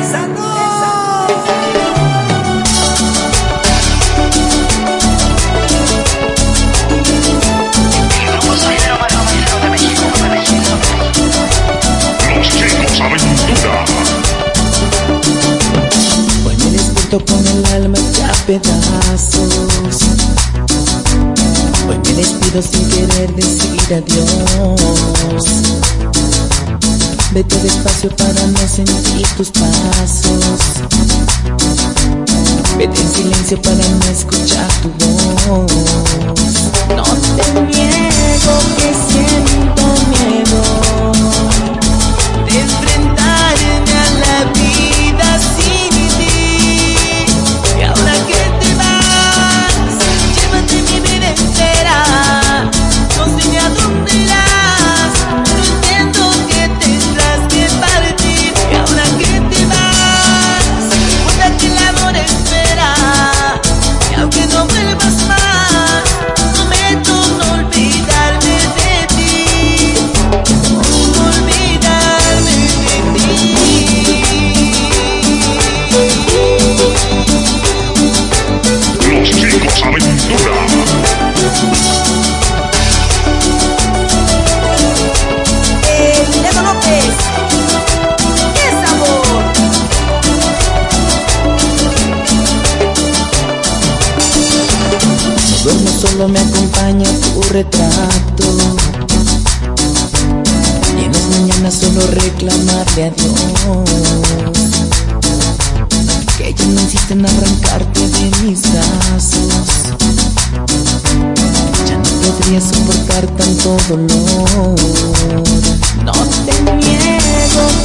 ¡Esa no! Los Chicos Aventura. Hoy me despierto con el alma hecha a pedazos. Hoy me despido sin querer decir adiós. Vete despacio para no sentir tus pasos. Vete en silencio para no escuchar tu voz. No te niego que siento miedo de enfrentarme a la vida sin ti. Y ahora que te vas, llévate mi vida entera. No sé ni a dónde irás, pero entiendo que tendrás que partir. Y ahora que te vas, recuerda que el amor espera. Y aunque no vuelvas más, prometo no olvidarme de ti. No olvidarme de ti. Los Chicos Aventura. Diego López, ¡qué sabor! No duermo, solo me acompaña tu retrato. Y en las mañanas solo reclamarle a Dios que ella no insiste en arrancarte de mis brazos. Ya no podría soportar tanto dolor. No te niego